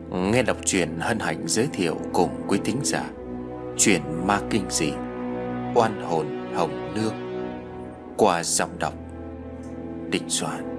Nghe đọc truyện hân hạnh giới thiệu cùng quý thính giả truyện ma kinh dị Oan hồn Hồng Nương qua giọng đọc Định Soạn.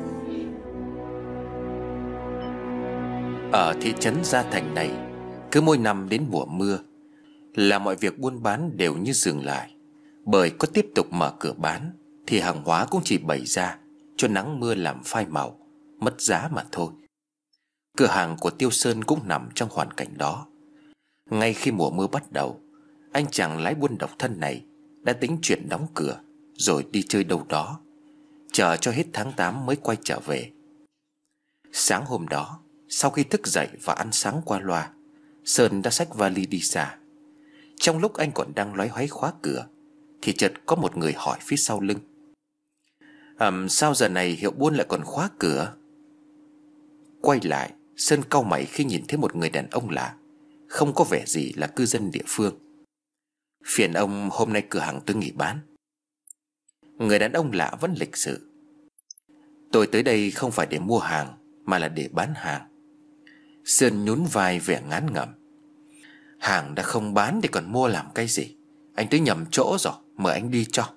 Ở thị trấn Gia Thành này, cứ mỗi năm đến mùa mưa là mọi việc buôn bán đều như dừng lại. Bởi có tiếp tục mở cửa bán thì hàng hóa cũng chỉ bày ra cho nắng mưa làm phai màu, mất giá mà thôi. Cửa hàng của Tiêu Sơn cũng nằm trong hoàn cảnh đó. Ngay khi mùa mưa bắt đầu, anh chàng lái buôn độc thân này đã tính chuyện đóng cửa rồi đi chơi đâu đó, chờ cho hết tháng 8 mới quay trở về. Sáng hôm đó, sau khi thức dậy và ăn sáng qua loa, Sơn đã xách vali đi xa. Trong lúc anh còn đang loáy hoáy khóa cửa thì chợt có một người hỏi phía sau lưng: Sao giờ này hiệu buôn lại còn khóa cửa? Quay lại, Sơn cau mày khi nhìn thấy một người đàn ông lạ, không có vẻ gì là cư dân địa phương. Phiền ông, hôm nay cửa hàng tôi nghỉ bán. Người đàn ông lạ vẫn lịch sự: Tôi tới đây không phải để mua hàng mà là để bán hàng. Sơn nhún vai vẻ ngán ngẩm: Hàng đã không bán thì còn mua làm cái gì? Anh tới nhầm chỗ rồi, mời anh đi cho.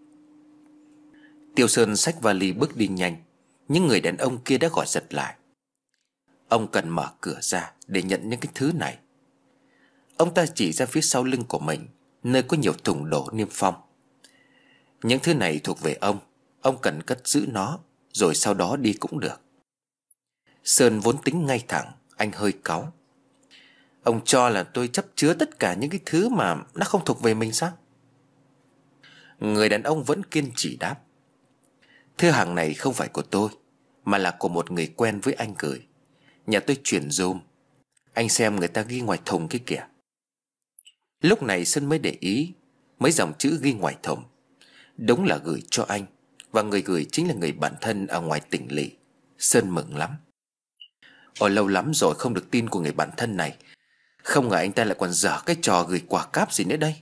Tiêu Sơn xách vali bước đi nhanh, nhưng người đàn ông kia đã gọi giật lại: Ông cần mở cửa ra để nhận những cái thứ này. Ông ta chỉ ra phía sau lưng của mình, nơi có nhiều thùng đổ niêm phong. Những thứ này thuộc về ông cần cất giữ nó, rồi sau đó đi cũng được. Sơn vốn tính ngay thẳng, anh hơi cáu: Ông cho là tôi chấp chứa tất cả những cái thứ mà nó không thuộc về mình sao? Người đàn ông vẫn kiên trì đáp: Thứ hàng này không phải của tôi, mà là của một người quen với anh gửi. Nhà tôi chuyển dùm. Anh xem người ta ghi ngoài thùng kia kìa. Lúc này Sơn mới để ý mấy dòng chữ ghi ngoài thùng. Đúng là gửi cho anh, và người gửi chính là người bạn thân ở ngoài tỉnh lỵ. Sơn mừng lắm. Ồ, lâu lắm rồi không được tin của người bạn thân này. Không ngờ anh ta lại còn dở cái trò gửi quà cáp gì nữa đây.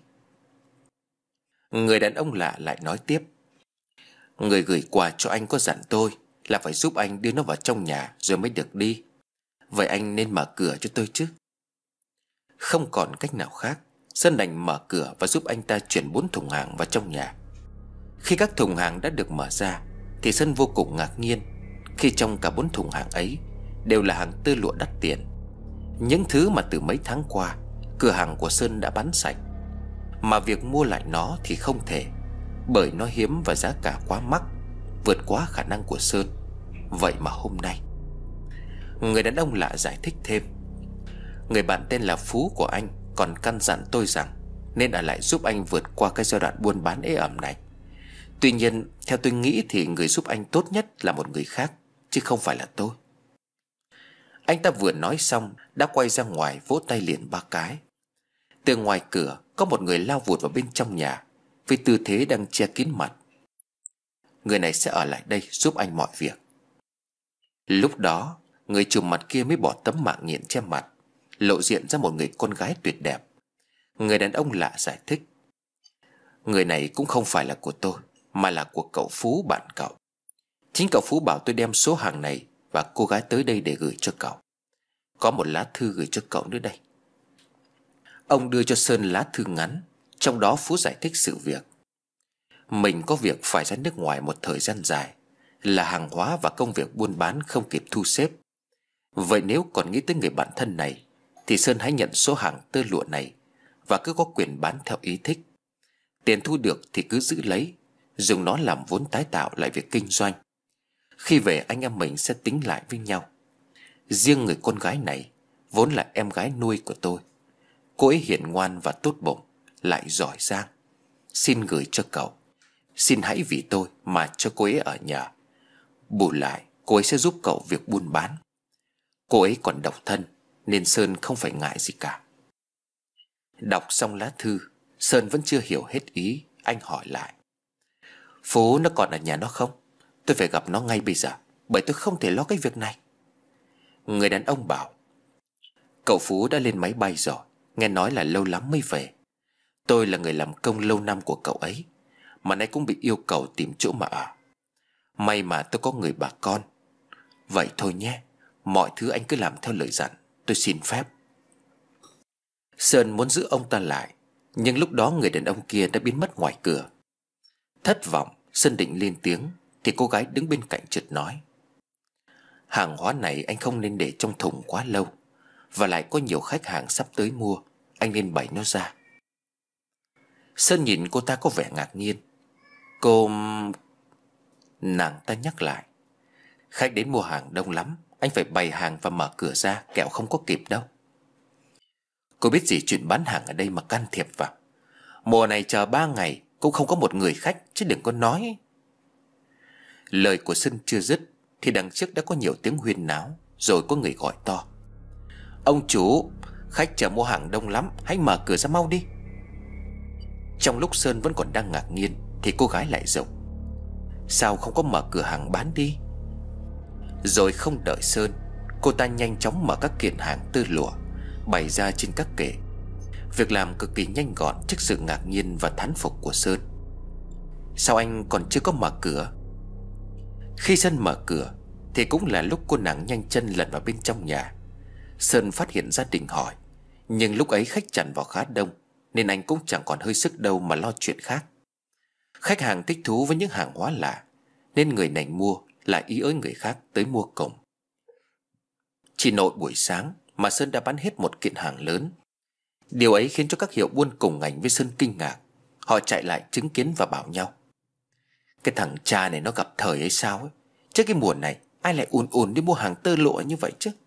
Người đàn ông lạ lại nói tiếp: Người gửi quà cho anh có dặn tôi là phải giúp anh đưa nó vào trong nhà rồi mới được đi. Vậy anh nên mở cửa cho tôi chứ. Không còn cách nào khác, Sơn đành mở cửa và giúp anh ta chuyển 4 thùng hàng vào trong nhà. Khi các thùng hàng đã được mở ra thì Sơn vô cùng ngạc nhiên khi trong cả 4 thùng hàng ấy đều là hàng tơ lụa đắt tiền. Những thứ mà từ mấy tháng qua cửa hàng của Sơn đã bán sạch, mà việc mua lại nó thì không thể, bởi nó hiếm và giá cả quá mắc, vượt quá khả năng của Sơn. Vậy mà hôm nay, người đàn ông lạ giải thích thêm: Người bạn tên là Phú của anh còn căn dặn tôi rằng nên ở lại giúp anh vượt qua cái giai đoạn buôn bán ế ẩm này. Tuy nhiên, theo tôi nghĩ thì người giúp anh tốt nhất là một người khác, chứ không phải là tôi. Anh ta vừa nói xong đã quay ra ngoài vỗ tay liền 3 cái. Từ ngoài cửa có một người lao vụt vào bên trong nhà với tư thế đang che kín mặt. Người này sẽ ở lại đây giúp anh mọi việc. Lúc đó, người trùm mặt kia mới bỏ tấm mạng nhện che mặt, lộ diện ra một người con gái tuyệt đẹp. Người đàn ông lạ giải thích: Người này cũng không phải là của tôi, mà là của cậu Phú, bạn cậu. Chính cậu Phú bảo tôi đem số hàng này và cô gái tới đây để gửi cho cậu. Có một lá thư gửi cho cậu nữa đây. Ông đưa cho Sơn lá thư ngắn, trong đó Phú giải thích sự việc. Mình có việc phải ra nước ngoài một thời gian dài, là hàng hóa và công việc buôn bán không kịp thu xếp. Vậy nếu còn nghĩ tới người bạn thân này thì Sơn hãy nhận số hàng tơ lụa này và cứ có quyền bán theo ý thích. Tiền thu được thì cứ giữ lấy, dùng nó làm vốn tái tạo lại việc kinh doanh. Khi về anh em mình sẽ tính lại với nhau. Riêng người con gái này vốn là em gái nuôi của tôi. Cô ấy hiền ngoan và tốt bụng, lại giỏi giang. Xin gửi cho cậu. Xin hãy vì tôi mà cho cô ấy ở nhờ. Bù lại cô ấy sẽ giúp cậu việc buôn bán. Cô ấy còn độc thân nên Sơn không phải ngại gì cả. Đọc xong lá thư, Sơn vẫn chưa hiểu hết ý. Anh hỏi lại: Phú nó còn ở nhà nó không? Tôi phải gặp nó ngay bây giờ, bởi tôi không thể lo cái việc này. Người đàn ông bảo: Cậu Phú đã lên máy bay rồi, nghe nói là lâu lắm mới về. Tôi là người làm công lâu năm của cậu ấy, mà nay cũng bị yêu cầu tìm chỗ mà ở. May mà tôi có người bà con. Vậy thôi nhé, mọi thứ anh cứ làm theo lời dặn, tôi xin phép. Sơn muốn giữ ông ta lại, nhưng lúc đó người đàn ông kia đã biến mất ngoài cửa. Thất vọng, Sơn định lên tiếng thì cô gái đứng bên cạnh chợt nói: hàng hóa này anh không nên để trong thùng quá lâu, và lại có nhiều khách hàng sắp tới mua, anh nên bày nó ra. Sơn nhìn cô ta có vẻ ngạc nhiên. Cô... Nàng ta nhắc lại: khách đến mua hàng đông lắm, anh phải bày hàng và mở cửa ra, kẻo không có kịp đâu. Cô biết gì chuyện bán hàng ở đây mà can thiệp vào. Mùa này chờ 3 ngày cũng không có một người khách, chứ đừng có nói. Lời của Sơn chưa dứt thì đằng trước đã có nhiều tiếng huyên náo. Rồi có người gọi to: ông chủ, khách chờ mua hàng đông lắm, hãy mở cửa ra mau đi. Trong lúc Sơn vẫn còn đang ngạc nhiên thì cô gái lại giọng: sao không có mở cửa hàng bán đi? Rồi không đợi Sơn, cô ta nhanh chóng mở các kiện hàng tơ lụa bày ra trên các kệ. Việc làm cực kỳ nhanh gọn trước sự ngạc nhiên và thán phục của Sơn. Sao anh còn chưa có mở cửa? Khi Sơn mở cửa thì cũng là lúc cô nàng nhanh chân lẩn vào bên trong nhà. Sơn phát hiện gia đình hỏi, nhưng lúc ấy khách tràn vào khá đông, nên anh cũng chẳng còn hơi sức đâu mà lo chuyện khác. Khách hàng thích thú với những hàng hóa lạ, nên người này mua lại ý ới người khác tới mua cùng. Chỉ nội buổi sáng mà Sơn đã bán hết một kiện hàng lớn. Điều ấy khiến cho các hiệu buôn cùng ngành với Sơn kinh ngạc. Họ chạy lại chứng kiến và bảo nhau: cái thằng cha này nó gặp thời ấy sao ấy. Trước cái mùa này ai lại ùn ùn đi mua hàng tơ lụa như vậy chứ?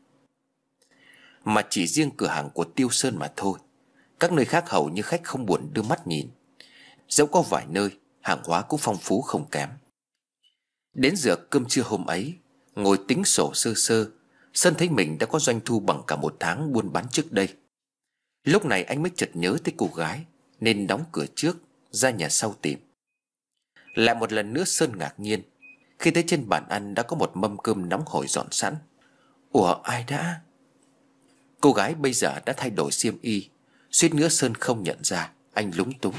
Mà chỉ riêng cửa hàng của Tiêu Sơn mà thôi, các nơi khác hầu như khách không buồn đưa mắt nhìn. Dẫu có vài nơi hàng hóa cũng phong phú không kém. Đến giờ cơm trưa hôm ấy, ngồi tính sổ sơ sơ, Sơn thấy mình đã có doanh thu bằng cả một tháng buôn bán trước đây. Lúc này anh mới chợt nhớ tới cô gái, nên đóng cửa trước, ra nhà sau tìm. Lại một lần nữa Sơn ngạc nhiên khi thấy trên bàn ăn đã có một mâm cơm nóng hổi dọn sẵn. Ủa, ai đã? Cô gái bây giờ đã thay đổi xiêm y, suýt nữa Sơn không nhận ra. Anh lúng túng: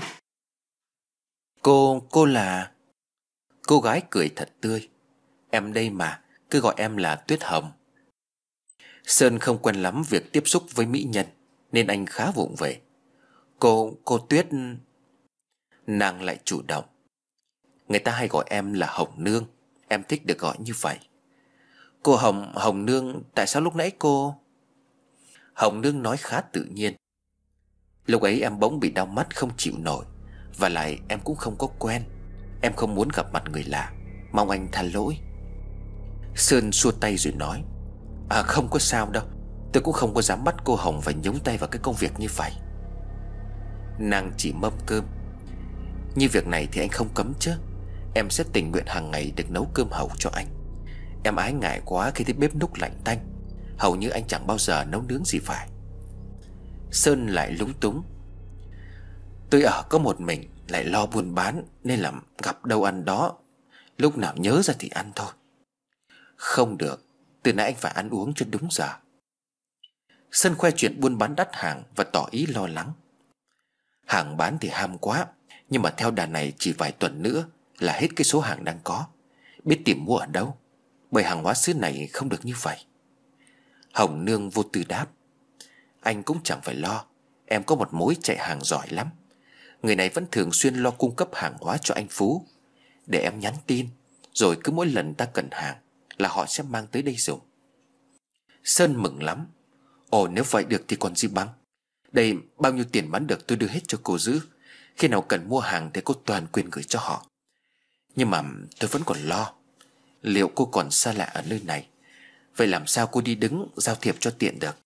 Cô là... Cô gái cười thật tươi: em đây mà, cứ gọi em là Tuyết Hồng. Sơn không quen lắm việc tiếp xúc với mỹ nhân, nên anh khá vụng về: Cô Tuyết... Nàng lại chủ động: người ta hay gọi em là Hồng Nương, em thích được gọi như vậy. Cô Hồng Nương, tại sao lúc nãy cô... Hồng Nương nói khá tự nhiên: lúc ấy em bỗng bị đau mắt không chịu nổi, và lại em cũng không có quen. Em không muốn gặp mặt người lạ, mong anh tha lỗi. Sơn xua tay rồi nói: không có sao đâu, tôi cũng không có dám bắt cô Hồng phải nhúng tay vào cái công việc như vậy. Nàng chỉ mâm cơm: như việc này thì anh không cấm chứ. Em sẽ tình nguyện hàng ngày được nấu cơm hầu cho anh. Em ái ngại quá khi thấy bếp núc lạnh tanh. Hầu như anh chẳng bao giờ nấu nướng gì phải. Sơn lại lúng túng: tôi ở có một mình, lại lo buôn bán, nên là gặp đâu ăn đó, lúc nào nhớ ra thì ăn thôi. Không được, từ nãy anh phải ăn uống cho đúng giờ. Sơn khoe chuyện buôn bán đắt hàng và tỏ ý lo lắng: hàng bán thì ham quá, nhưng mà theo đà này chỉ vài tuần nữa là hết cái số hàng đang có. Biết tìm mua ở đâu, bởi hàng hóa xứ này không được như vậy. Hồng Nương vô tư đáp: anh cũng chẳng phải lo, em có một mối chạy hàng giỏi lắm. Người này vẫn thường xuyên lo cung cấp hàng hóa cho anh Phú. Để em nhắn tin, rồi cứ mỗi lần ta cần hàng là họ sẽ mang tới đây dùng. Sơn mừng lắm: ồ, nếu vậy được thì còn gì bằng. Đây, bao nhiêu tiền bán được tôi đưa hết cho cô giữ. Khi nào cần mua hàng thì cô toàn quyền gửi cho họ. Nhưng mà tôi vẫn còn lo, liệu cô còn xa lạ ở nơi này, vậy làm sao cô đi đứng giao thiệp cho tiện được?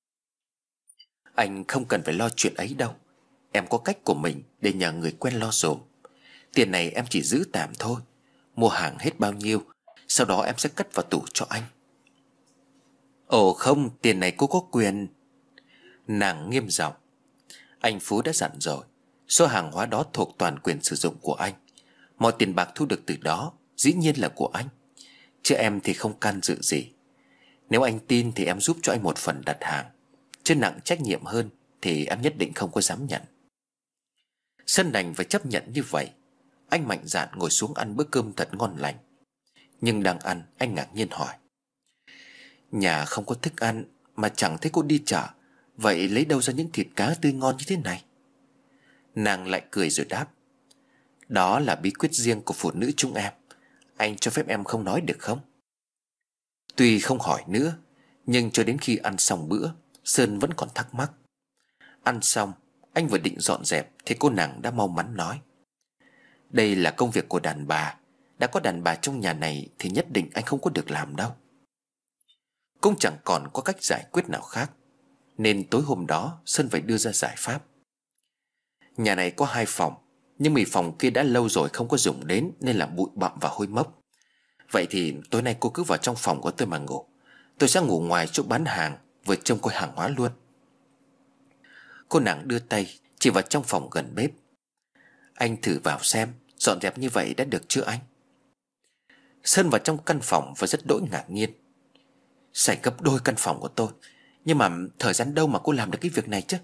Anh không cần phải lo chuyện ấy đâu. Em có cách của mình để nhờ người quen lo dùm. Tiền này em chỉ giữ tạm thôi. Mua hàng hết bao nhiêu, sau đó em sẽ cất vào tủ cho anh. Ồ không, tiền này cô có quyền. Nàng nghiêm giọng: anh Phú đã dặn rồi, số hàng hóa đó thuộc toàn quyền sử dụng của anh. Mọi tiền bạc thu được từ đó dĩ nhiên là của anh, chứ em thì không can dự gì. Nếu anh tin thì em giúp cho anh một phần đặt hàng, chứ nặng trách nhiệm hơn thì em nhất định không có dám nhận. Sơn đành phải chấp nhận như vậy. Anh mạnh dạn ngồi xuống ăn bữa cơm thật ngon lành. Nhưng đang ăn, anh ngạc nhiên hỏi: nhà không có thức ăn, mà chẳng thấy cô đi chợ. Vậy lấy đâu ra những thịt cá tươi ngon như thế này? Nàng lại cười rồi đáp: Đó là bí quyết riêng của phụ nữ chúng em. Anh cho phép em không nói được không? Tuy không hỏi nữa, nhưng cho đến khi ăn xong bữa, Sơn vẫn còn thắc mắc. Ăn xong, anh vừa định dọn dẹp thì cô nàng đã mau mắn nói: Đây là công việc của đàn bà. Đã có đàn bà trong nhà này thì nhất định anh không có được làm đâu. Cũng chẳng còn có cách giải quyết nào khác, nên tối hôm đó Sơn phải đưa ra giải pháp. Nhà này có 2 phòng, nhưng vì phòng kia đã lâu rồi không có dùng đến nên là bụi bặm và hôi mốc. Vậy thì tối nay cô cứ vào trong phòng của tôi mà ngủ. Tôi sẽ ngủ ngoài chỗ bán hàng, vừa trông coi hàng hóa luôn. Cô nàng đưa tay chỉ vào trong phòng gần bếp. Anh thử vào xem, dọn dẹp như vậy đã được chưa anh? Sơn vào trong căn phòng và rất đỗi ngạc nhiên. Sảnh gấp đôi căn phòng của tôi, nhưng mà thời gian đâu mà cô làm được cái việc này chứ?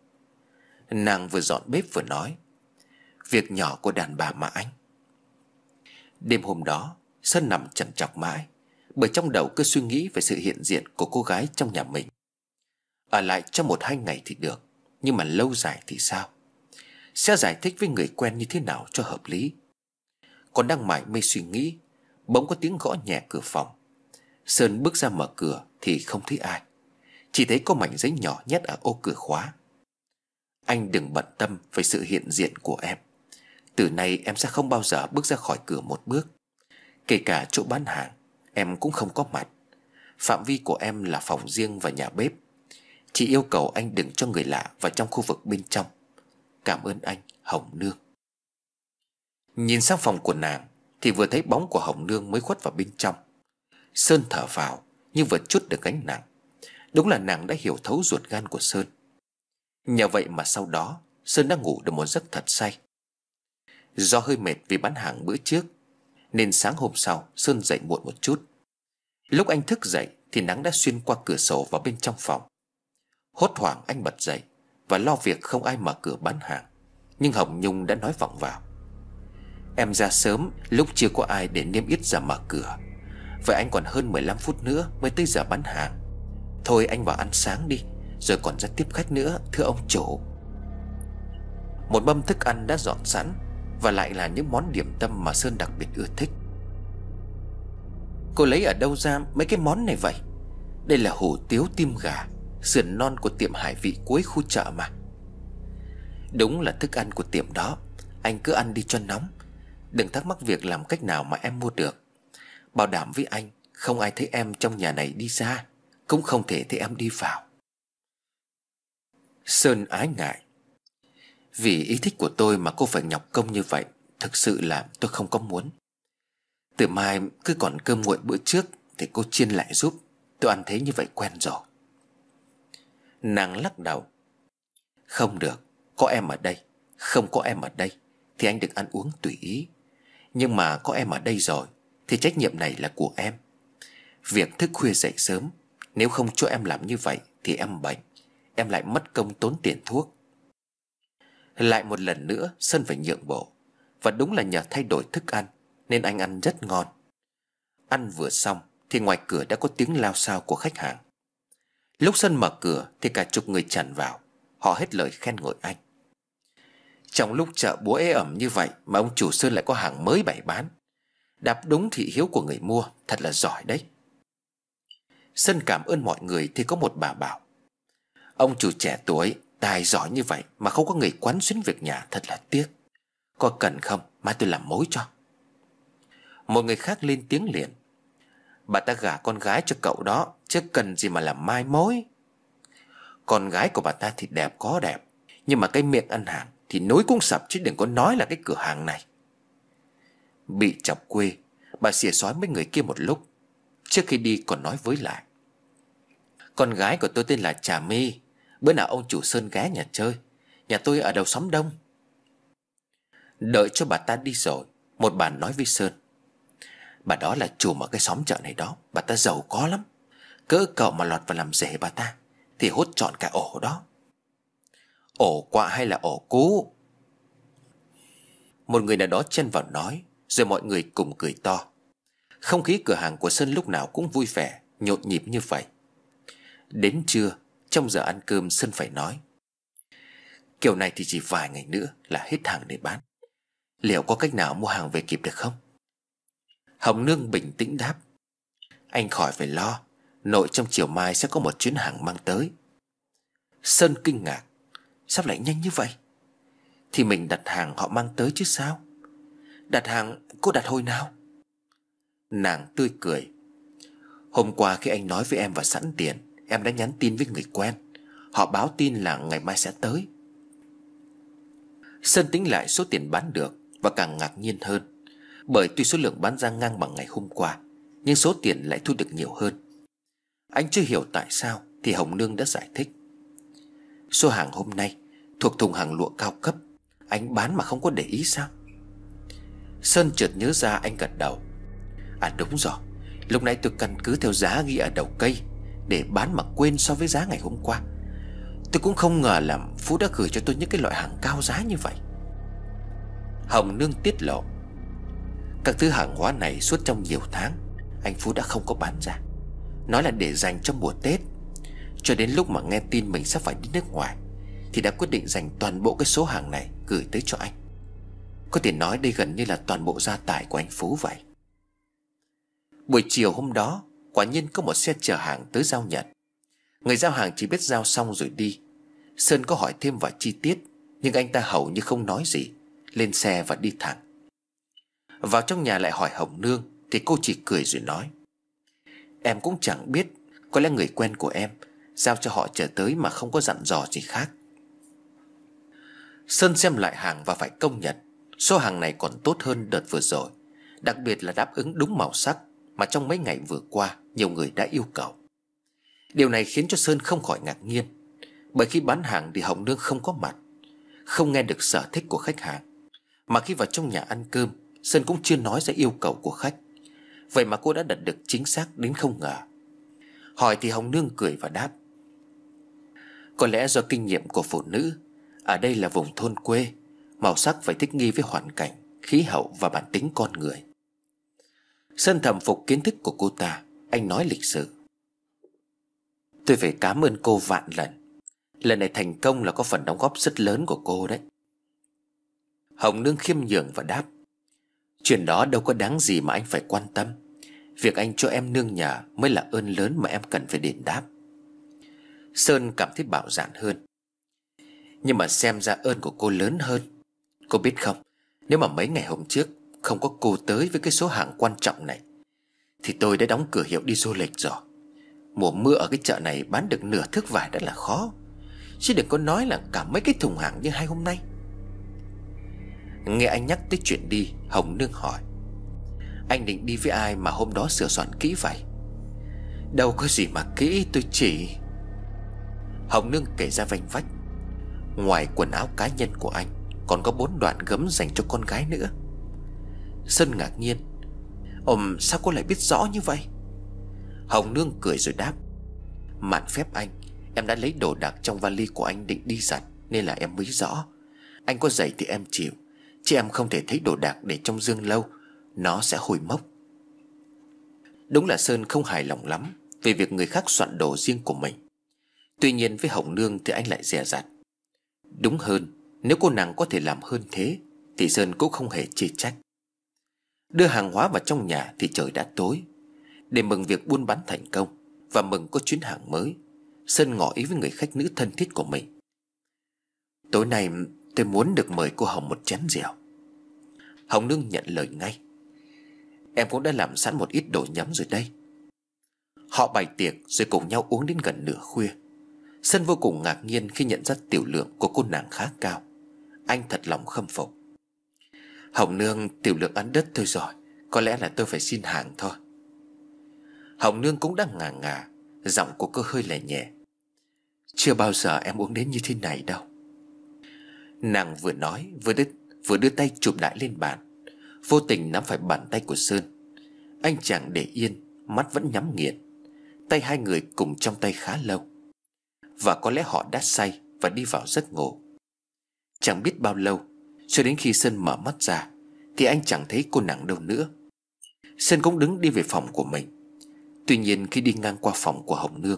Nàng vừa dọn bếp vừa nói: Việc nhỏ của đàn bà mà anh. Đêm hôm đó Sơn nằm trằn trọc mãi, bởi trong đầu cứ suy nghĩ về sự hiện diện của cô gái trong nhà mình. Ở lại trong 1-2 ngày thì được, nhưng mà lâu dài thì sao? Sẽ giải thích với người quen như thế nào cho hợp lý? Còn đang mải mê suy nghĩ, bỗng có tiếng gõ nhẹ cửa phòng. Sơn bước ra mở cửa thì không thấy ai, chỉ thấy có mảnh giấy nhỏ nhét ở ô cửa khóa. Anh đừng bận tâm về sự hiện diện của em. Từ nay em sẽ không bao giờ bước ra khỏi cửa một bước. Kể cả chỗ bán hàng em cũng không có mặt. Phạm vi của em là phòng riêng và nhà bếp. Chỉ yêu cầu anh đừng cho người lạ vào trong khu vực bên trong. Cảm ơn anh, Hồng Nương. Nhìn sang phòng của nàng thì vừa thấy bóng của Hồng Nương mới khuất vào bên trong. Sơn thở vào nhưng vừa trút được gánh nặng. Đúng là nàng đã hiểu thấu ruột gan của Sơn. Nhờ vậy mà sau đó Sơn đã ngủ được một giấc thật say. Do hơi mệt vì bán hàng bữa trước, nên sáng hôm sau Sơn dậy muộn một chút. Lúc anh thức dậy thì nắng đã xuyên qua cửa sổ vào bên trong phòng. Hốt hoảng anh bật dậy và lo việc không ai mở cửa bán hàng. Nhưng Hồng Nhung đã nói vọng vào: Em ra sớm lúc chưa có ai để niêm yết giờ mở cửa. Vậy anh còn hơn 15 phút nữa mới tới giờ bán hàng. Thôi anh vào ăn sáng đi, rồi còn ra tiếp khách nữa, thưa ông chủ. Một mâm thức ăn đã dọn sẵn, và lại là những món điểm tâm mà Sơn đặc biệt ưa thích. Cô lấy ở đâu ra mấy cái món này vậy? Đây là hủ tiếu tim gà, sườn non của tiệm hải vị cuối khu chợ mà. Đúng là thức ăn của tiệm đó. Anh cứ ăn đi cho nóng. Đừng thắc mắc việc làm cách nào mà em mua được. Bảo đảm với anh, không ai thấy em trong nhà này đi ra, cũng không thể thấy em đi vào. Sơn ái ngại: Vì ý thích của tôi mà cô phải nhọc công như vậy, thực sự là tôi không có muốn. Từ mai cứ còn cơm nguội bữa trước thì cô chiên lại giúp. Tôi ăn thế như vậy quen rồi. Nàng lắc đầu: Không được, có em ở đây. Không có em ở đây thì anh được ăn uống tùy ý. Nhưng mà có em ở đây rồi thì trách nhiệm này là của em. Việc thức khuya dậy sớm, nếu không cho em làm như vậy thì em bệnh, em lại mất công tốn tiền thuốc. Lại một lần nữa Sơn phải nhượng bộ. Và đúng là nhờ thay đổi thức ăn nên anh ăn rất ngon. Ăn vừa xong thì ngoài cửa đã có tiếng lao xao của khách hàng. Lúc Sơn mở cửa thì cả chục người tràn vào. Họ hết lời khen ngợi anh. Trong lúc chợ búa ế ẩm như vậy mà ông chủ Sơn lại có hàng mới bày bán. Đáp đúng thị hiếu của người mua, thật là giỏi đấy. Sơn cảm ơn mọi người thì có một bà bảo: Ông chủ trẻ tuổi tài giỏi như vậy mà không có người quán xuyến việc nhà, thật là tiếc. Có cần không, mai tôi làm mối cho. Một người khác lên tiếng liền: Bà ta gả con gái cho cậu đó, chứ cần gì mà làm mai mối. Con gái của bà ta thì đẹp có đẹp, nhưng mà cái miệng ăn hàng thì nối cũng sập, chứ đừng có nói là cái cửa hàng này. Bị chọc quê, bà xỉa xói mấy người kia một lúc. Trước khi đi còn nói với lại: Con gái của tôi tên là Trà My. Bữa nào ông chủ Sơn ghé nhà chơi, nhà tôi ở đầu xóm Đông. Đợi cho bà ta đi rồi, một bà nói với Sơn: Bà đó là trùm ở cái xóm chợ này đó. Bà ta giàu có lắm. Cỡ cậu mà lọt vào làm rể bà ta thì hốt trọn cả ổ đó. Ổ quạ hay là ổ cú? Một người nào đó chen vào nói, rồi mọi người cùng cười to. Không khí cửa hàng của Sơn lúc nào cũng vui vẻ, nhộn nhịp như vậy. Đến trưa, trong giờ ăn cơm, Sơn phải nói: kiểu này thì chỉ vài ngày nữa là hết hàng để bán. Liệu có cách nào mua hàng về kịp được không? Hồng Nương bình tĩnh đáp: anh khỏi phải lo, nội trong chiều mai sẽ có một chuyến hàng mang tới. Sơn kinh ngạc: sao lại nhanh như vậy? Thì mình đặt hàng họ mang tới chứ sao? Đặt hàng, cô đặt hồi nào? Nàng tươi cười: hôm qua khi anh nói với em và sẵn tiền, em đã nhắn tin với người quen. Họ báo tin là ngày mai sẽ tới. Sơn tính lại số tiền bán được và càng ngạc nhiên hơn. Bởi tuy số lượng bán ra ngang bằng ngày hôm qua, nhưng số tiền lại thu được nhiều hơn. Anh chưa hiểu tại sao thì Hồng Nương đã giải thích: số hàng hôm nay thuộc thùng hàng lụa cao cấp, anh bán mà không có để ý sao? Sơn chợt nhớ ra, anh gật đầu: à đúng rồi, lúc nãy tôi căn cứ theo giá ghi ở đầu cây để bán mà quên so với giá ngày hôm qua. Tôi cũng không ngờ là Phú đã gửi cho tôi những cái loại hàng cao giá như vậy. Hồng Nương tiết lộ: các thứ hàng hóa này suốt trong nhiều tháng anh Phú đã không có bán ra, nói là để dành cho mùa Tết. Cho đến lúc mà nghe tin mình sắp phải đi nước ngoài thì đã quyết định dành toàn bộ cái số hàng này gửi tới cho anh. Có thể nói đây gần như là toàn bộ gia tài của anh Phú vậy. Buổi chiều hôm đó, quả nhiên có một xe chở hàng tới giao nhận. Người giao hàng chỉ biết giao xong rồi đi. Sơn có hỏi thêm vài chi tiết, nhưng anh ta hầu như không nói gì, lên xe và đi thẳng. Vào trong nhà lại hỏi Hồng Nương thì cô chỉ cười rồi nói: em cũng chẳng biết, có lẽ người quen của em giao cho họ trở tới mà không có dặn dò gì khác. Sơn xem lại hàng và phải công nhận số hàng này còn tốt hơn đợt vừa rồi, đặc biệt là đáp ứng đúng màu sắc mà trong mấy ngày vừa qua nhiều người đã yêu cầu. Điều này khiến cho Sơn không khỏi ngạc nhiên, bởi khi bán hàng thì Hồng Nương không có mặt, không nghe được sở thích của khách hàng. Mà khi vào trong nhà ăn cơm, Sơn cũng chưa nói ra yêu cầu của khách. Vậy mà cô đã đặt được chính xác đến không ngờ. Hỏi thì Hồng Nương cười và đáp: có lẽ do kinh nghiệm của phụ nữ. Ở đây là vùng thôn quê, màu sắc phải thích nghi với hoàn cảnh, khí hậu và bản tính con người. Sơn thầm phục kiến thức của cô ta. Anh nói lịch sự: tôi phải cảm ơn cô vạn lần. Lần này thành công là có phần đóng góp rất lớn của cô đấy. Hồng Nương khiêm nhường và đáp: chuyện đó đâu có đáng gì mà anh phải quan tâm. Việc anh cho em nương nhờ mới là ơn lớn mà em cần phải đền đáp. Sơn cảm thấy bạo dạn hơn: nhưng mà xem ra ơn của cô lớn hơn. Cô biết không, nếu mà mấy ngày hôm trước không có cô tới với cái số hàng quan trọng này thì tôi đã đóng cửa hiệu đi du lịch rồi. Mùa mưa ở cái chợ này bán được nửa thước vải đã là khó, chứ đừng có nói là cả mấy cái thùng hàng như hai hôm nay. Nghe anh nhắc tới chuyện đi, Hồng Nương hỏi: anh định đi với ai mà hôm đó sửa soạn kỹ vậy? Đâu có gì mà kỹ, tôi chỉ... Hồng Nương kể ra vanh vách: ngoài quần áo cá nhân của anh còn có 4 đoạn gấm dành cho con gái nữa. Sơn ngạc nhiên: sao cô lại biết rõ như vậy? Hồng Nương cười rồi đáp: mạn phép anh, em đã lấy đồ đạc trong vali của anh định đi giặt nên là em mới rõ. Anh có giày thì em chịu, chứ em không thể thấy đồ đạc để trong dương lâu, nó sẽ hôi mốc. Đúng là Sơn không hài lòng lắm về việc người khác soạn đồ riêng của mình. Tuy nhiên với Hồng Nương thì anh lại dè dặt. Đúng hơn, nếu cô nàng có thể làm hơn thế thì Sơn cũng không hề chê trách. Đưa hàng hóa vào trong nhà thì trời đã tối. Để mừng việc buôn bán thành công và mừng có chuyến hàng mới, Sơn ngỏ ý với người khách nữ thân thiết của mình: tối nay tôi muốn được mời cô Hồng một chén rượu. Hồng Nương nhận lời ngay: em cũng đã làm sẵn một ít đồ nhắm rồi đây. Họ bày tiệc rồi cùng nhau uống đến gần nửa khuya. Sơn vô cùng ngạc nhiên khi nhận ra tiểu lượng của cô nàng khá cao. Anh thật lòng khâm phục: Hồng Nương tiểu lượng ăn đất thôi rồi, có lẽ là tôi phải xin hàng thôi. Hồng Nương cũng đang ngà ngà, giọng của cô hơi lè nhẹ: chưa bao giờ em uống đến như thế này đâu. Nàng vừa nói vừa đưa tay chụp đại lên bàn, vô tình nắm phải bàn tay của Sơn. Anh chàng để yên, mắt vẫn nhắm nghiền. Tay hai người cùng trong tay khá lâu, và có lẽ họ đã say và đi vào giấc ngủ. Chẳng biết bao lâu, cho đến khi Sơn mở mắt ra thì anh chẳng thấy cô nàng đâu nữa. Sơn cũng đứng đi về phòng của mình. Tuy nhiên khi đi ngang qua phòng của Hồng Nương,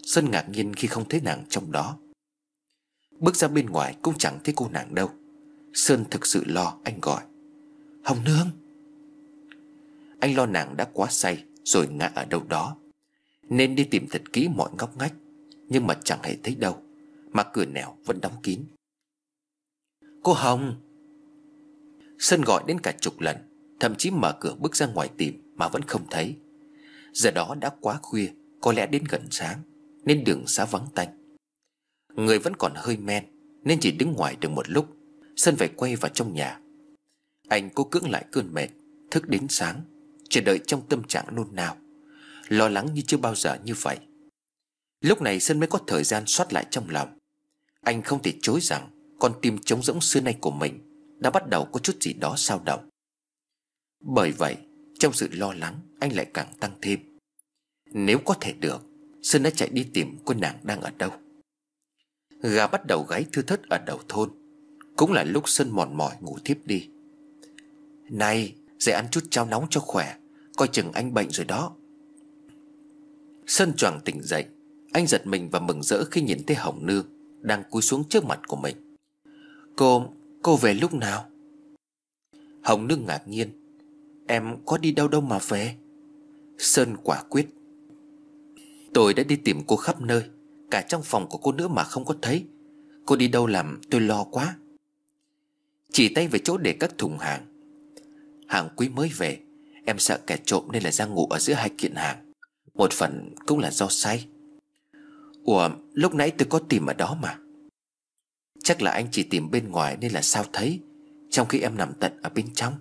Sơn ngạc nhiên khi không thấy nàng trong đó. Bước ra bên ngoài cũng chẳng thấy cô nàng đâu. Sơn thực sự lo, anh gọi: Hồng Nương. Anh lo nàng đã quá say rồi ngã ở đâu đó, nên đi tìm thật kỹ mọi ngóc ngách, nhưng mà chẳng hề thấy đâu, mà cửa nẻo vẫn đóng kín. Cô Hồng. Sơn gọi đến cả chục lần, thậm chí mở cửa bước ra ngoài tìm mà vẫn không thấy. Giờ đó đã quá khuya, có lẽ đến gần sáng, nên đường xá vắng tanh. Người vẫn còn hơi men, nên chỉ đứng ngoài được một lúc, Sơn phải quay vào trong nhà. Anh cố cưỡng lại cơn mệt, thức đến sáng, chờ đợi trong tâm trạng nôn nao, lo lắng như chưa bao giờ như vậy. Lúc này Sơn mới có thời gian soát lại trong lòng. Anh không thể chối rằng con tim trống rỗng xưa nay của mình đã bắt đầu có chút gì đó xao động. Bởi vậy, trong sự lo lắng, anh lại càng tăng thêm. Nếu có thể được, Sơn đã chạy đi tìm cô nàng đang ở đâu. Gà bắt đầu gáy thưa thớt ở đầu thôn. Cũng là lúc Sơn mòn mỏi ngủ thiếp đi. Này, dậy ăn chút cháo nóng cho khỏe, coi chừng anh bệnh rồi đó. Sơn choàng tỉnh dậy. Anh giật mình và mừng rỡ khi nhìn thấy Hồng Nương đang cúi xuống trước mặt của mình. Cô về lúc nào? Hồng Nương ngạc nhiên. Em có đi đâu đâu mà về? Sơn quả quyết. Tôi đã đi tìm cô khắp nơi, cả trong phòng của cô nữa mà không có thấy. Cô đi đâu làm tôi lo quá. Chỉ tay về chỗ để các thùng hàng. Hàng quý mới về, em sợ kẻ trộm nên là ra ngủ ở giữa hai kiện hàng. Một phần cũng là do say. Ủa, lúc nãy tôi có tìm ở đó mà. Chắc là anh chỉ tìm bên ngoài nên là sao thấy, trong khi em nằm tận ở bên trong.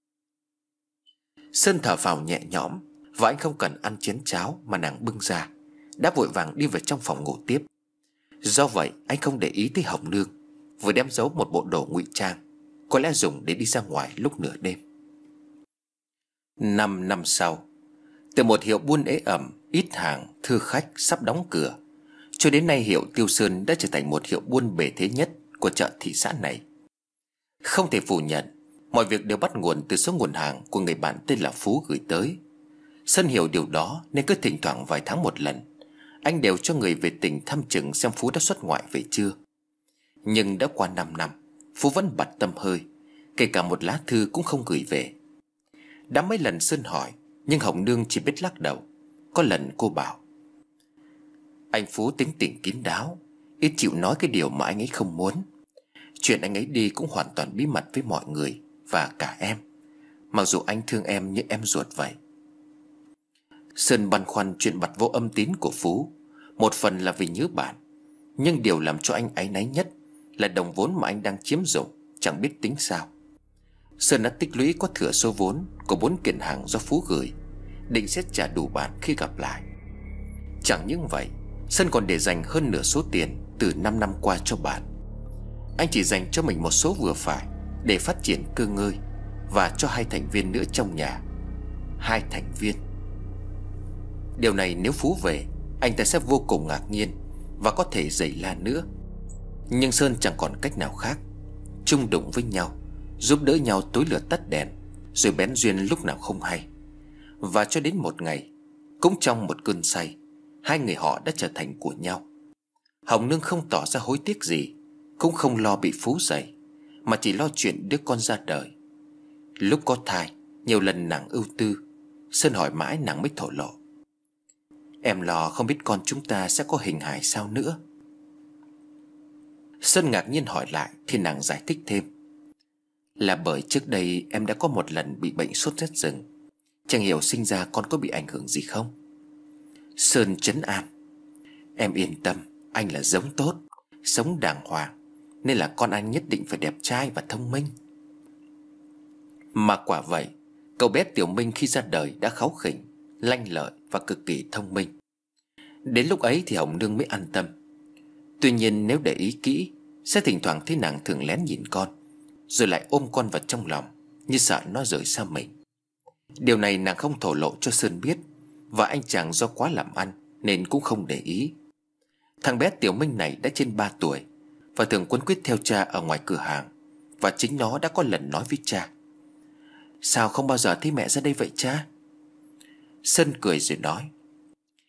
Sơn thở phào nhẹ nhõm, và anh không cần ăn chén cháo mà nàng bưng ra, đã vội vàng đi vào trong phòng ngủ tiếp. Do vậy anh không để ý tới Hồng Nương vừa đem giấu một bộ đồ ngụy trang, có lẽ dùng để đi ra ngoài lúc nửa đêm. 5 năm sau, từ một hiệu buôn ế ẩm, ít hàng, thưa khách, sắp đóng cửa, cho đến nay hiệu Tiêu Sơn đã trở thành một hiệu buôn bề thế nhất của chợ thị xã này. Không thể phủ nhận, mọi việc đều bắt nguồn từ số nguồn hàng của người bạn tên là Phú gửi tới. Sơn hiểu điều đó nên cứ thỉnh thoảng vài tháng một lần, anh đều cho người về tỉnh thăm chừng xem Phú đã xuất ngoại về chưa. Nhưng đã qua 5 năm, Phú vẫn bặt tâm hơi, kể cả một lá thư cũng không gửi về. Đã mấy lần Sơn hỏi, nhưng Hồng Nương chỉ biết lắc đầu. Có lần cô bảo: Anh Phú tính tình kín đáo, ít chịu nói cái điều mà anh ấy không muốn. Chuyện anh ấy đi cũng hoàn toàn bí mật với mọi người và cả em, mặc dù anh thương em như em ruột vậy. Sơn băn khoăn chuyện bặt vô âm tín của Phú, một phần là vì nhớ bạn, nhưng điều làm cho anh áy náy nhất là đồng vốn mà anh đang chiếm dụng chẳng biết tính sao. Sơn đã tích lũy có thừa số vốn của 4 kiện hàng do Phú gửi, định sẽ trả đủ bạn khi gặp lại. Chẳng những vậy, Sơn còn để dành hơn nửa số tiền từ 5 năm qua cho bạn. Anh chỉ dành cho mình một số vừa phải để phát triển cơ ngơi, và cho 2 thành viên nữa trong nhà. 2 thành viên. Điều này nếu Phú về, anh ta sẽ vô cùng ngạc nhiên và có thể giày la nữa. Nhưng Sơn chẳng còn cách nào khác, chung đụng với nhau, giúp đỡ nhau tối lửa tắt đèn, rồi bén duyên lúc nào không hay. Và cho đến một ngày, cũng trong một cơn say, 2 người họ đã trở thành của nhau. Hồng Nương không tỏ ra hối tiếc gì, cũng không lo bị Phú giày, mà chỉ lo chuyện đứa con ra đời. Lúc có thai, nhiều lần nàng ưu tư. Sơn hỏi mãi nàng mới thổ lộ: Em lo không biết con chúng ta sẽ có hình hài sao nữa. Sơn ngạc nhiên hỏi lại thì nàng giải thích thêm: Là bởi trước đây em đã có một lần bị bệnh sốt rét rừng, chẳng hiểu sinh ra con có bị ảnh hưởng gì không. Sơn trấn an: Em yên tâm, anh là giống tốt, sống đàng hoàng, nên là con anh nhất định phải đẹp trai và thông minh. Mà quả vậy, cậu bé Tiểu Minh khi ra đời đã kháu khỉnh, lanh lợi và cực kỳ thông minh. Đến lúc ấy thì Hồng Nương mới an tâm. Tuy nhiên nếu để ý kỹ, sẽ thỉnh thoảng thấy nàng thường lén nhìn con, rồi lại ôm con vào trong lòng, như sợ nó rời xa mình. Điều này nàng không thổ lộ cho Sơn biết, và anh chàng do quá làm ăn nên cũng không để ý. Thằng bé Tiểu Minh này đã trên 3 tuổi và thường quấn quýt theo cha ở ngoài cửa hàng, và chính nó đã có lần nói với cha: Sao không bao giờ thấy mẹ ra đây vậy cha? Sơn cười rồi nói: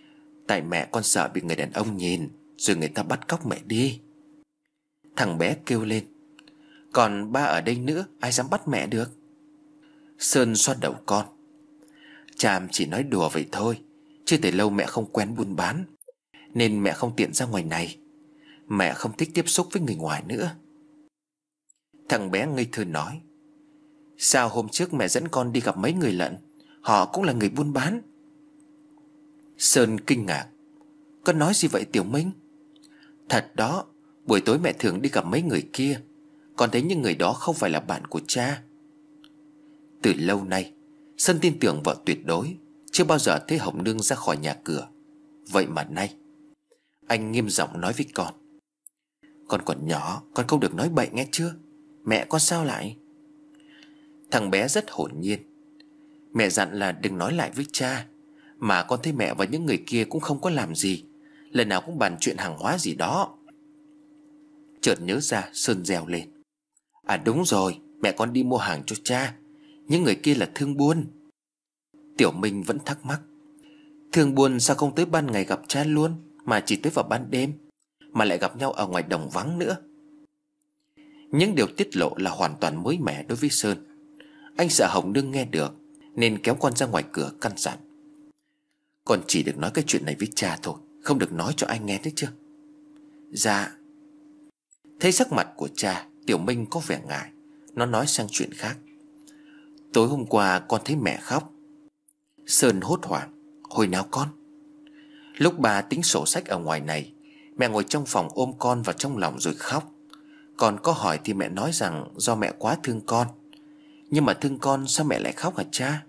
Tại mẹ con sợ bị người đàn ông nhìn, rồi người ta bắt cóc mẹ đi. Thằng bé kêu lên: Còn ba ở đây nữa, ai dám bắt mẹ được? Sơn xoa đầu con: Cha chỉ nói đùa vậy thôi, chứ từ lâu mẹ không quen buôn bán, nên mẹ không tiện ra ngoài này. Mẹ không thích tiếp xúc với người ngoài nữa. Thằng bé ngây thơ nói: Sao hôm trước mẹ dẫn con đi gặp mấy người lận, họ cũng là người buôn bán. Sơn kinh ngạc: Con nói gì vậy Tiểu Minh? Thật đó, buổi tối mẹ thường đi gặp mấy người kia, con thấy những người đó không phải là bạn của cha. Từ lâu nay Sơn tin tưởng vợ tuyệt đối, chưa bao giờ thấy Hồng Nương ra khỏi nhà cửa. Vậy mà nay anh nghiêm giọng nói với con: Con còn nhỏ, con không được nói bậy nghe chưa? Mẹ con sao lại? Thằng bé rất hồn nhiên: Mẹ dặn là đừng nói lại với cha, mà con thấy mẹ và những người kia cũng không có làm gì, lần nào cũng bàn chuyện hàng hóa gì đó. Chợt nhớ ra, Sơn reo lên: À đúng rồi, mẹ con đi mua hàng cho cha. Những người kia là thương buôn. Tiểu Minh vẫn thắc mắc: Thương buôn sao không tới ban ngày gặp cha luôn, mà chỉ tới vào ban đêm, mà lại gặp nhau ở ngoài đồng vắng nữa? Những điều tiết lộ là hoàn toàn mới mẻ đối với Sơn. Anh sợ Hồng Nương nghe được, nên kéo con ra ngoài cửa căn dặn: Con chỉ được nói cái chuyện này với cha thôi, không được nói cho ai nghe, thấy chưa? Dạ. Thấy sắc mặt của cha, Tiểu Minh có vẻ ngại. Nó nói sang chuyện khác: Tối hôm qua con thấy mẹ khóc. Sơn hốt hoảng: Hồi nào con? Lúc bà tính sổ sách ở ngoài này, mẹ ngồi trong phòng ôm con vào trong lòng rồi khóc. Con có hỏi thì mẹ nói rằng do mẹ quá thương con. Nhưng mà thương con sao mẹ lại khóc hả cha?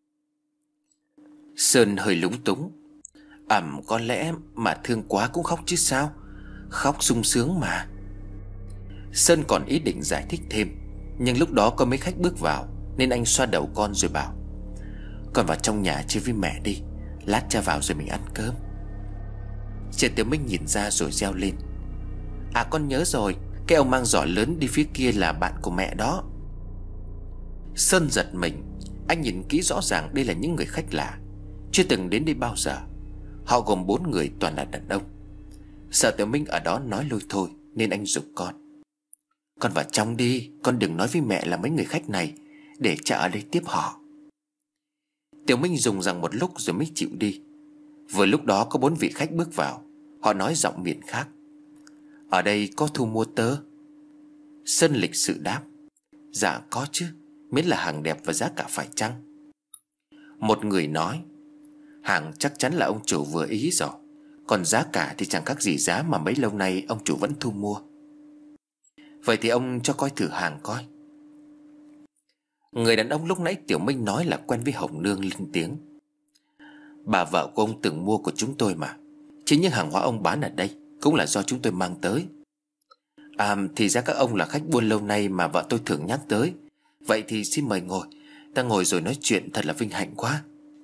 Sơn hơi lúng túng: Có lẽ mà thương quá cũng khóc chứ sao. Khóc sung sướng mà. Sơn còn ý định giải thích thêm, nhưng lúc đó có mấy khách bước vào, nên anh xoa đầu con rồi bảo: Con vào trong nhà chơi với mẹ đi, lát cha vào rồi mình ăn cơm. Chị Tiểu Minh nhìn ra rồi reo lên: À con nhớ rồi, cái ông mang giỏ lớn đi phía kia là bạn của mẹ đó. Sơn giật mình. Anh nhìn kỹ rõ ràng đây là những người khách lạ, chưa từng đến đây bao giờ. Họ gồm 4 người, toàn là đàn ông. Sợ Tiểu Minh ở đó nói lôi thôi, nên anh giục con: Con vào trong đi, con đừng nói với mẹ là mấy người khách này, để cha ở đây tiếp họ. Tiểu Minh dùng rằng một lúc rồi mới chịu đi. Vừa lúc đó có 4 vị khách bước vào. Họ nói giọng miền khác: Ở đây có thu mua tơ? Sơn lịch sự đáp: Dạ có chứ, miễn là hàng đẹp và giá cả phải chăng. Một người nói: Hàng chắc chắn là ông chủ vừa ý rồi, còn giá cả thì chẳng khác gì giá mà mấy lâu nay ông chủ vẫn thu mua. Vậy thì ông cho coi thử hàng coi. Người đàn ông lúc nãy Tiểu Minh nói là quen với Hồng Nương lên tiếng: Bà vợ của ông từng mua của chúng tôi mà. Chính những hàng hóa ông bán ở đây cũng là do chúng tôi mang tới. Thì ra các ông là khách buôn lâu nay mà vợ tôi thường nhắc tới. Vậy thì xin mời ngồi, ta ngồi rồi nói chuyện, thật là vinh hạnh quá.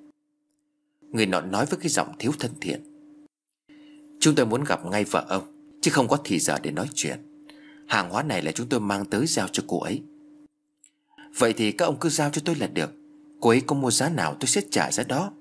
Người nọ nói với cái giọng thiếu thân thiện: Chúng tôi muốn gặp ngay vợ ông, chứ không có thì giờ để nói chuyện. Hàng hóa này là chúng tôi mang tới giao cho cô ấy. Vậy thì các ông cứ giao cho tôi là được. Cô ấy có mua giá nào tôi sẽ trả giá đó.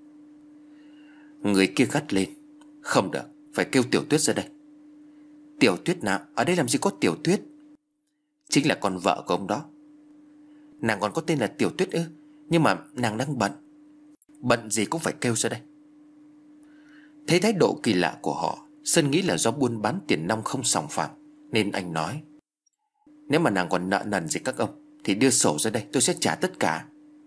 Người kia gắt lên: Không được, phải kêu Tiểu Tuyết ra đây. Tiểu Tuyết nào? Ở đây làm gì có Tiểu Tuyết? Chính là con vợ của ông đó. Nàng còn có tên là Tiểu Tuyết ư? Nhưng mà nàng đang bận. Bận gì cũng phải kêu ra đây. Thấy thái độ kỳ lạ của họ, Sơn nghĩ là do buôn bán tiền nong không sòng phẳng, nên anh nói: Nếu mà nàng còn nợ nần gì các ông thì đưa sổ ra đây, tôi sẽ trả tất cả.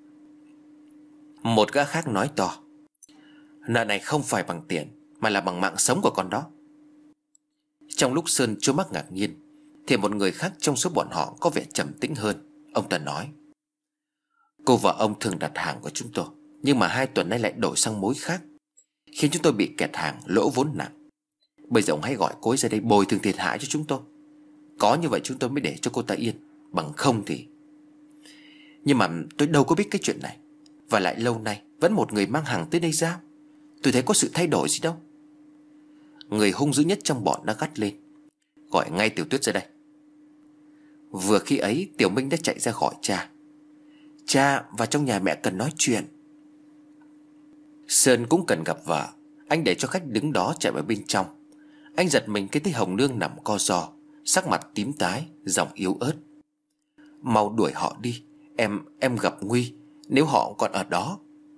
Một gã khác nói to: Nợ này không phải bằng tiền, mà là bằng mạng sống của con đó. Trong lúc Sơn trố mắt ngạc nhiên, thì một người khác trong số bọn họ có vẻ trầm tĩnh hơn. Ông ta nói: Cô vợ ông thường đặt hàng của chúng tôi, nhưng mà 2 tuần nay lại đổi sang mối khác, khiến chúng tôi bị kẹt hàng, lỗ vốn nặng. Bây giờ ông hãy gọi cô ấy ra đây bồi thường thiệt hại cho chúng tôi. Có như vậy chúng tôi mới để cho cô ta yên, bằng không thì... Nhưng mà tôi đâu có biết cái chuyện này. Và lại lâu nay vẫn một người mang hàng tới đây giao. Tôi thấy có sự thay đổi gì đâu. Người hung dữ nhất trong bọn đã gắt lên: Gọi ngay Tiểu Tuyết ra đây. Vừa khi ấy Tiểu Minh đã chạy ra gọi cha: Cha, vào trong nhà mẹ cần nói chuyện. Sơn cũng cần gặp vợ. Anh để cho khách đứng đó chạy vào bên trong. Anh giật mình khi thấy Hồng Nương nằm co ro, sắc mặt tím tái, giọng yếu ớt: "Mau đuổi họ đi, em gặp nguy nếu họ còn ở đó."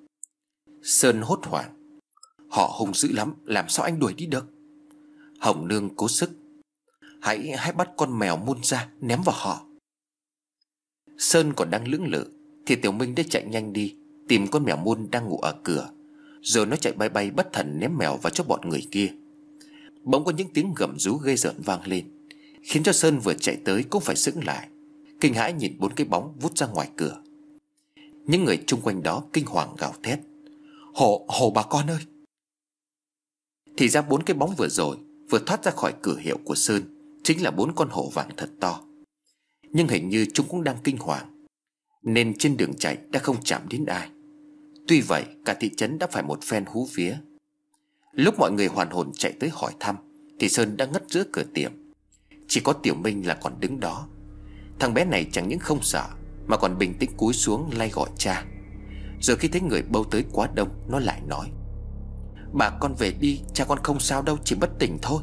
Sơn hốt hoảng: "Họ hung dữ lắm, làm sao anh đuổi đi được?" Hồng Nương cố sức: Hãy bắt con mèo mun ra ném vào họ." Sơn còn đang lưỡng lự thì Tiểu Minh đã chạy nhanh đi tìm con mèo mun đang ngủ ở cửa, rồi nó chạy bay bay bất thần ném mèo vào cho bọn người kia. Bỗng có những tiếng gầm rú ghê rợn vang lên, khiến cho Sơn vừa chạy tới cũng phải sững lại, kinh hãi nhìn 4 cái bóng vút ra ngoài cửa. Những người chung quanh đó kinh hoàng gào thét: Hổ bà con ơi!" Thì ra 4 cái bóng vừa rồi vừa thoát ra khỏi cửa hiệu của Sơn chính là 4 con hổ vàng thật to. Nhưng hình như chúng cũng đang kinh hoàng, nên trên đường chạy đã không chạm đến ai. Tuy vậy cả thị trấn đã phải một phen hú vía. Lúc mọi người hoàn hồn chạy tới hỏi thăm thì Sơn đã ngất giữa cửa tiệm. Chỉ có Tiểu Minh là còn đứng đó. Thằng bé này chẳng những không sợ mà còn bình tĩnh cúi xuống lay gọi cha. Rồi khi thấy người bâu tới quá đông, nó lại nói: "Bà con về đi, cha con không sao đâu, chỉ bất tỉnh thôi."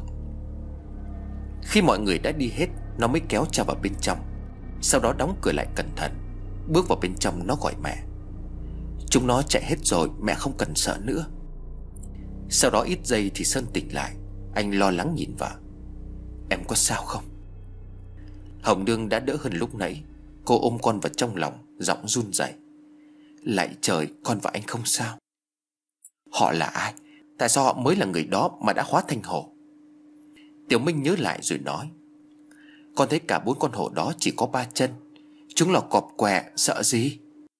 Khi mọi người đã đi hết, nó mới kéo cha vào bên trong, sau đó đóng cửa lại cẩn thận. Bước vào bên trong, nó gọi mẹ: "Chúng nó chạy hết rồi, mẹ không cần sợ nữa." Sau đó ít giây thì Sơn tỉnh lại. Anh lo lắng nhìn vợ: "Em có sao không?" Hồng Nương đã đỡ hơn lúc nãy. Cô ôm con vào trong lòng, giọng run rẩy: "Lạy trời, con và anh không sao." "Họ là ai? Tại sao họ mới là người đó mà đã hóa thành hổ?" Tiểu Minh nhớ lại rồi nói: "Con thấy cả 4 con hổ đó chỉ có 3 chân. Chúng là cọp què, sợ gì?"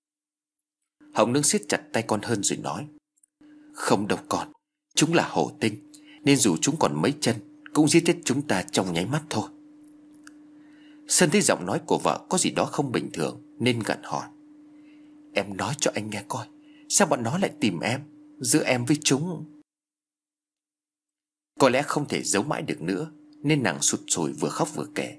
Hồng Nương siết chặt tay con hơn rồi nói: "Không đâu con, chúng là hổ tinh, nên dù chúng còn mấy chân cũng giết chết chúng ta trong nháy mắt thôi." Sơn thấy giọng nói của vợ có gì đó không bình thường nên gặng hỏi: "Em nói cho anh nghe coi, sao bọn nó lại tìm em, giữa em với chúng?" Có lẽ không thể giấu mãi được nữa nên nàng sụt sùi vừa khóc vừa kể: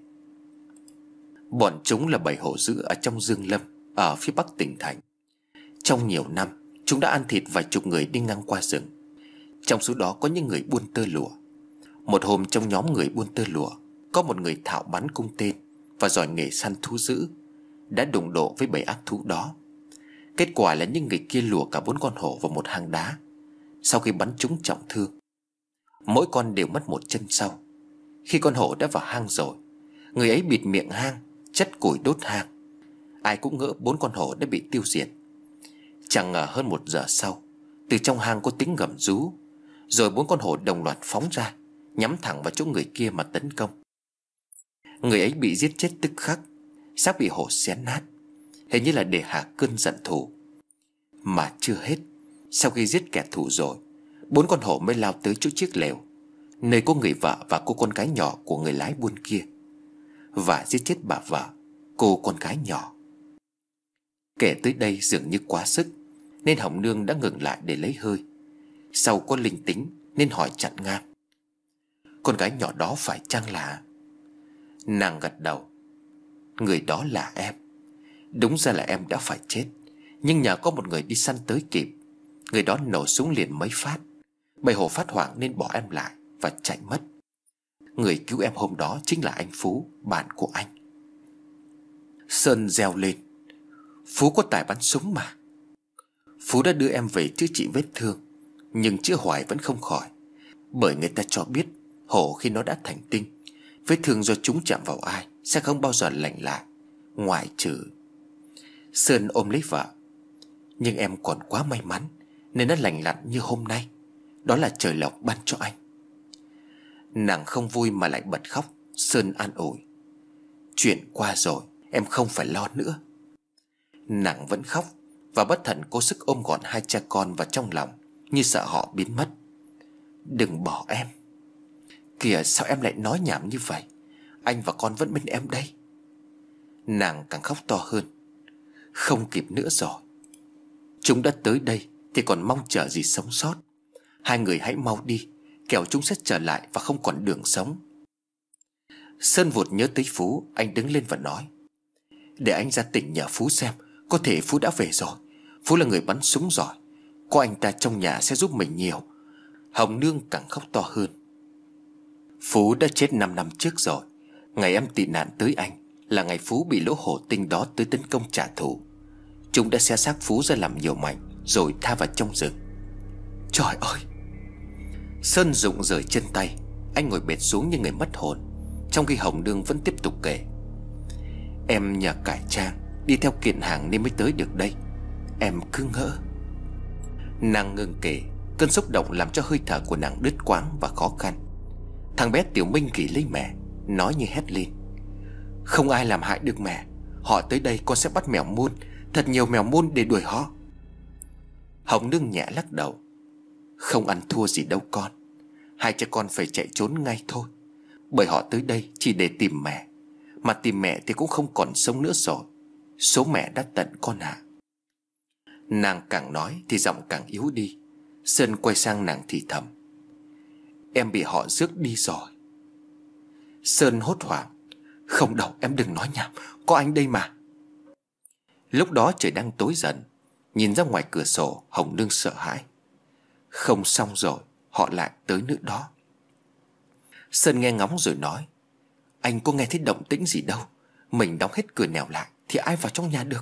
"Bọn chúng là bầy hổ dữ ở trong Dương Lâm, ở phía bắc tỉnh thành. Trong nhiều năm chúng đã ăn thịt vài chục người đi ngang qua rừng. Trong số đó có những người buôn tơ lụa. Một hôm trong nhóm người buôn tơ lụa có một người thạo bắn cung tên và giỏi nghề săn thú dữ, đã đụng độ với bầy ác thú đó. Kết quả là những người kia lùa cả 4 con hổ vào một hang đá. Sau khi bắn chúng trọng thương, mỗi con đều mất một chân sau. Khi con hổ đã vào hang rồi, người ấy bịt miệng hang, chất củi đốt hang. Ai cũng ngỡ 4 con hổ đã bị tiêu diệt. Chẳng ngờ hơn 1 giờ sau, từ trong hang có tiếng gầm rú, rồi 4 con hổ đồng loạt phóng ra, nhắm thẳng vào chỗ người kia mà tấn công. Người ấy bị giết chết tức khắc, xác bị hổ xé nát, hình như là để hạ cơn giận thù. Mà chưa hết, sau khi giết kẻ thù rồi, 4 con hổ mới lao tới chỗ chiếc lều nơi có người vợ và cô con gái nhỏ của người lái buôn kia, và giết chết bà vợ, cô con gái nhỏ." Kể tới đây dường như quá sức, nên Hồng Nương đã ngừng lại để lấy hơi. Sau có linh tính nên hỏi chặn ngang: "Con gái nhỏ đó phải chăng là..." Nàng gật đầu: "Người đó là em. Đúng ra là em đã phải chết, nhưng nhờ có một người đi săn tới kịp. Người đó nổ súng liền mấy phát. Bầy hổ phát hoảng nên bỏ em lại và chạy mất. Người cứu em hôm đó chính là anh Phú, bạn của anh." Sơn reo lên: "Phú có tài bắn súng mà." "Phú đã đưa em về chữa trị vết thương, nhưng chữa hoài vẫn không khỏi. Bởi người ta cho biết hổ khi nó đã thành tinh, vết thương do chúng chạm vào ai sẽ không bao giờ lành lại, ngoại trừ..." Sơn ôm lấy vợ: "Nhưng em còn quá may mắn nên nó lành lặn như hôm nay. Đó là trời lộc ban cho anh." Nàng không vui mà lại bật khóc. Sơn an ủi: "Chuyện qua rồi, em không phải lo nữa." Nàng vẫn khóc và bất thần cố sức ôm gọn 2 cha con vào trong lòng, như sợ họ biến mất. "Đừng bỏ em." "Kìa, sao em lại nói nhảm như vậy? Anh và con vẫn bên em đây." Nàng càng khóc to hơn: "Không kịp nữa rồi. Chúng đã tới đây thì còn mong chờ gì sống sót. Hai người hãy mau đi, kẻo chúng sẽ trở lại và không còn đường sống." Sơn vụt nhớ tới Phú. Anh đứng lên và nói: "Để anh ra tỉnh nhờ Phú xem, có thể Phú đã về rồi. Phú là người bắn súng giỏi, có anh ta trong nhà sẽ giúp mình nhiều. Hồng Nương càng khóc to hơn. Phú đã chết 5 năm trước rồi. Ngày em tị nạn tới anh là ngày Phú bị lũ hổ tinh đó tới tấn công trả thù. Chúng đã xé xác Phú ra làm nhiều mảnh rồi tha vào trong rừng. Trời ơi! Sơn rụng rời chân tay. Anh ngồi bệt xuống như người mất hồn, trong khi Hồng Nương vẫn tiếp tục kể. Em nhờ cải trang đi theo kiện hàng nên mới tới được đây. Em cứ ngỡ. Nàng ngừng kể. Cơn xúc động làm cho hơi thở của nàng đứt quãng và khó khăn. Thằng bé Tiểu Minh ghì lấy mẹ, nói như hét lên. Không ai làm hại được mẹ. Họ tới đây con sẽ bắt mèo muôn, thật nhiều mèo muôn để đuổi họ. Hồng Nương nhẹ lắc đầu. Không ăn thua gì đâu con. Hai cha con phải chạy trốn ngay thôi. Bởi họ tới đây chỉ để tìm mẹ. Mà tìm mẹ thì cũng không còn sống nữa rồi. Số mẹ đã tận con ạ. Nàng càng nói thì giọng càng yếu đi. Sơn quay sang nàng thì thầm. Em bị họ rước đi rồi. Sơn hốt hoảng. Không đâu, em đừng nói nhảm, có anh đây mà. Lúc đó trời đang tối dần. Nhìn ra ngoài cửa sổ, Hồng Nương sợ hãi. Không xong rồi, họ lại tới nữa đó. Sơn nghe ngóng rồi nói. Anh có nghe thấy động tĩnh gì đâu. Mình đóng hết cửa nẻo lại thì ai vào trong nhà được.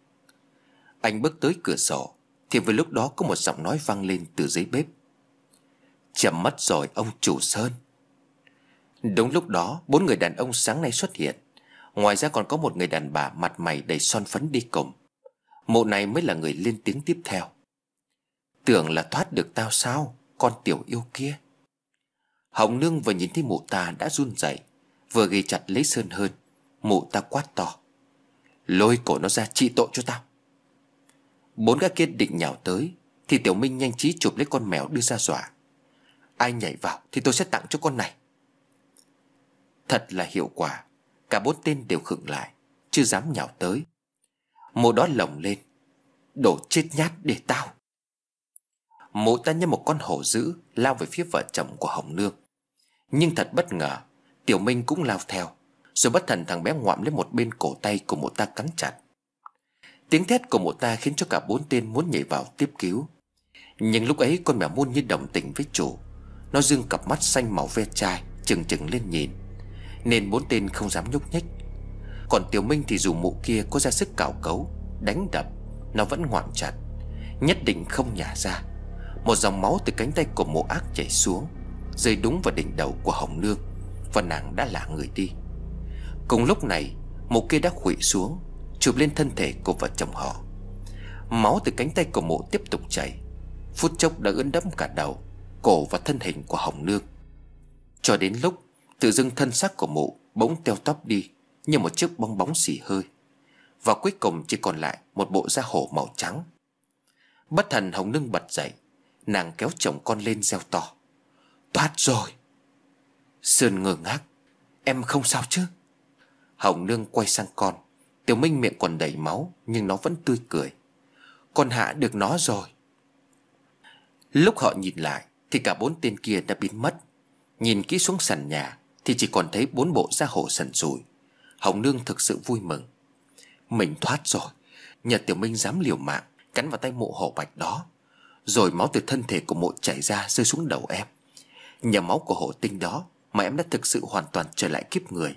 Anh bước tới cửa sổ thì vừa lúc đó có một giọng nói vang lên từ dưới bếp. Chậm mất rồi ông chủ Sơn. Đúng lúc đó 4 người đàn ông sáng nay xuất hiện. Ngoài ra còn có một người đàn bà mặt mày đầy son phấn đi cùng. Mụ này mới là người lên tiếng tiếp theo. Tưởng là thoát được tao sao, con tiểu yêu kia. Hồng Nương vừa nhìn thấy mụ ta đã run rẩy, vừa ghi chặt lấy Sơn hơn. Mụ ta quát to. Lôi cổ nó ra trị tội cho tao. 4 gã kia định nhào tới thì Tiểu Minh nhanh trí chụp lấy con mèo đưa ra dọa. Ai nhảy vào thì tôi sẽ tặng cho con này. Thật là hiệu quả. Cả 4 tên đều khựng lại, chưa dám nhào tới. Mụ đó lồng lên. Đồ chết nhát để tao. Mụ ta như một con hổ dữ lao về phía vợ chồng của Hồng Nương. Nhưng thật bất ngờ, Tiểu Minh cũng lao theo. Rồi bất thần thằng bé ngoạm lấy một bên cổ tay của mụ ta cắn chặt. Tiếng thét của mụ ta khiến cho cả 4 tên muốn nhảy vào tiếp cứu. Nhưng lúc ấy con mèo muôn như đồng tình với chủ. Nó dương cặp mắt xanh màu ve chai trừng trừng lên nhìn, nên 4 tên không dám nhúc nhích. Còn Tiểu Minh thì dù mụ kia có ra sức cào cấu, đánh đập, nó vẫn ngoạm chặt, nhất định không nhả ra. Một dòng máu từ cánh tay của mụ ác chảy xuống, rơi đúng vào đỉnh đầu của Hồng Nương, và nàng đã lả người đi. Cùng lúc này mụ kia đã khuỵu xuống, chụp lên thân thể của vợ chồng họ. Máu từ cánh tay của mụ tiếp tục chảy, phút chốc đã ướt đẫm cả đầu, cổ và thân hình của Hồng Nương. Cho đến lúc tự dưng thân xác của mụ bỗng teo tóp đi như một chiếc bong bóng xì hơi, và cuối cùng chỉ còn lại một bộ da hổ màu trắng. Bất thần Hồng Nương bật dậy. Nàng kéo chồng con lên reo to. Thoát rồi. Sơn ngơ ngác. Em không sao chứ? Hồng Nương quay sang con. Tiểu Minh miệng còn đầy máu, nhưng nó vẫn tươi cười. Con hạ được nó rồi. Lúc họ nhìn lại thì cả 4 tên kia đã biến mất. Nhìn kỹ xuống sàn nhà thì chỉ còn thấy 4 bộ da hổ sần sùi. Hồng Nương thực sự vui mừng. Mình thoát rồi. Nhờ Tiểu Minh dám liều mạng cắn vào tay mụ hổ bạch đó, rồi máu từ thân thể của mụ chảy ra rơi xuống đầu em. Nhờ máu của hổ tinh đó mà em đã thực sự hoàn toàn trở lại kiếp người.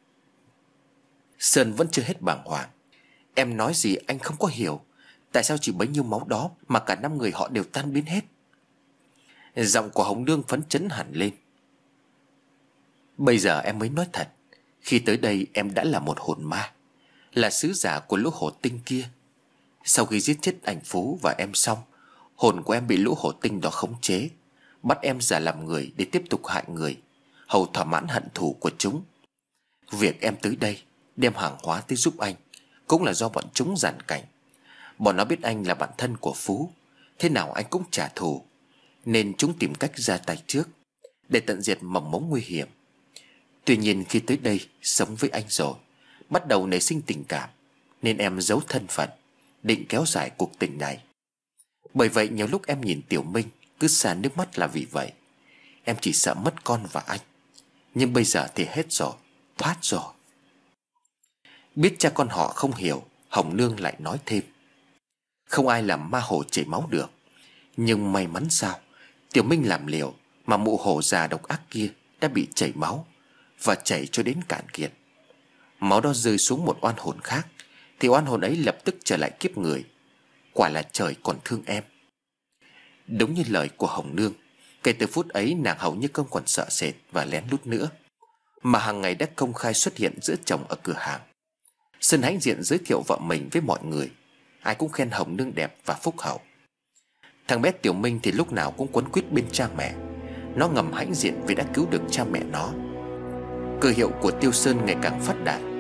Sơn vẫn chưa hết bàng hoàng. Em nói gì anh không có hiểu. Tại sao chỉ bấy nhiêu máu đó mà cả 5 người họ đều tan biến hết? Giọng của Hồng Nương phấn chấn hẳn lên. Bây giờ em mới nói thật. Khi tới đây em đã là một hồn ma, là sứ giả của lũ hổ tinh kia. Sau khi giết chết anh Phú và em xong, hồn của em bị lũ hổ tinh đó khống chế, bắt em giả làm người để tiếp tục hại người, hầu thỏa mãn hận thù của chúng. Việc em tới đây đem hàng hóa tới giúp anh cũng là do bọn chúng giàn cảnh. Bọn nó biết anh là bạn thân của Phú, thế nào anh cũng trả thù, nên chúng tìm cách ra tay trước để tận diệt mầm mống nguy hiểm. Tuy nhiên khi tới đây sống với anh rồi, bắt đầu nảy sinh tình cảm, nên em giấu thân phận, định kéo dài cuộc tình này. Bởi vậy nhiều lúc em nhìn Tiểu Minh cứ xả nước mắt là vì vậy. Em chỉ sợ mất con và anh. Nhưng bây giờ thì hết rồi, thoát rồi. Biết cha con họ không hiểu, Hồng Nương lại nói thêm. Không ai làm ma hổ chảy máu được. Nhưng may mắn sao, Tiểu Minh làm liều, mà mụ hổ già độc ác kia đã bị chảy máu, và chảy cho đến cạn kiệt. Máu đó rơi xuống một oan hồn khác, thì oan hồn ấy lập tức trở lại kiếp người. Quả là trời còn thương em. Đúng như lời của Hồng Nương, kể từ phút ấy nàng hầu như không còn sợ sệt và lén lút nữa, mà hàng ngày đã công khai xuất hiện giữa chồng ở cửa hàng. Sơn hãnh diện giới thiệu vợ mình với mọi người. Ai cũng khen Hồng Nương đẹp và phúc hậu. Thằng bé Tiểu Minh thì lúc nào cũng quấn quýt bên cha mẹ. Nó ngầm hãnh diện vì đã cứu được cha mẹ nó. Cơ hiệu của Tiêu Sơn ngày càng phát đạt.